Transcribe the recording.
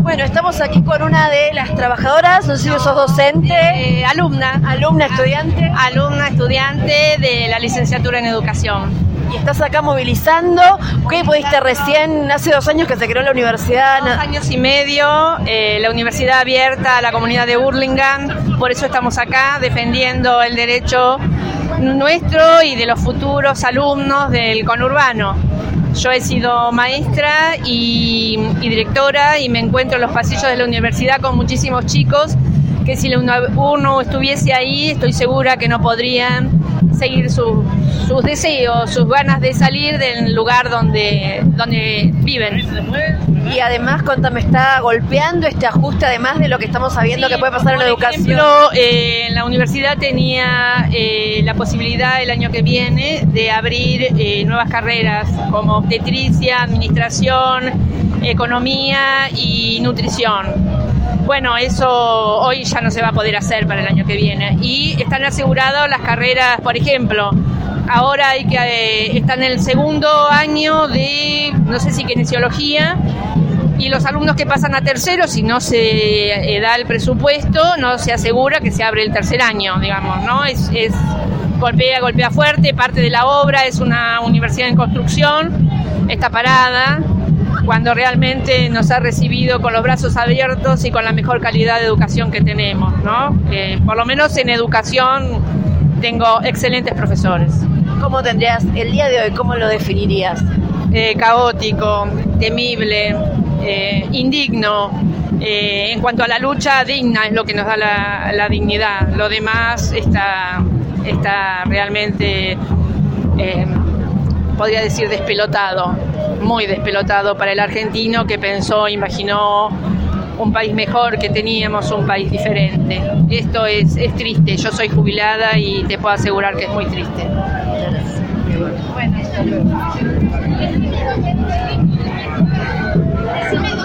Bueno, estamos aquí con una de las trabajadoras, no sé si sos docente. Alumna, estudiante de la licenciatura en educación. Y estás acá movilizando. ¿Qué pudiste recién? Hace 2 años que se creó la universidad. 2 años y medio, la universidad abierta a la comunidad de Hurlingham. Por eso estamos acá defendiendo el derecho nuestro y de los futuros alumnos del conurbano. Yo he sido maestra y directora y me encuentro en los pasillos de la universidad con muchísimos chicos que si uno estuviese ahí, estoy segura que no podrían seguir sus deseos, sus ganas de salir del lugar donde viven. Y además, contame, ¿está golpeando este ajuste además de lo que estamos sabiendo que puede pasar en la educación? Por ejemplo, la universidad tenía la posibilidad el año que viene de abrir nuevas carreras como obstetricia, administración, economía y nutrición. Bueno, eso hoy ya no se va a poder hacer para el año que viene. Y están aseguradas las carreras, por ejemplo, ahora están en el 2.º año de, no sé si kinesiología, y los alumnos que pasan a 3.º, si no se da el presupuesto, no se asegura que se abre el 3.er año, digamos, ¿no? Es golpea fuerte, parte de la obra, es una universidad en construcción, está parada, cuando realmente nos ha recibido con los brazos abiertos y con la mejor calidad de educación que tenemos, ¿no? Por lo menos en educación tengo excelentes profesores. ¿Cómo tendrías el día de hoy? ¿Cómo lo definirías? Caótico, temible, indigno. En cuanto a la lucha, digna es lo que nos da la dignidad. Lo demás está realmente, podría decir, despelotado, muy despelotado para el argentino que imaginó un país mejor, que teníamos un país diferente. Esto es triste. Yo soy jubilada y te puedo asegurar que es muy triste. Bueno, hasta luego.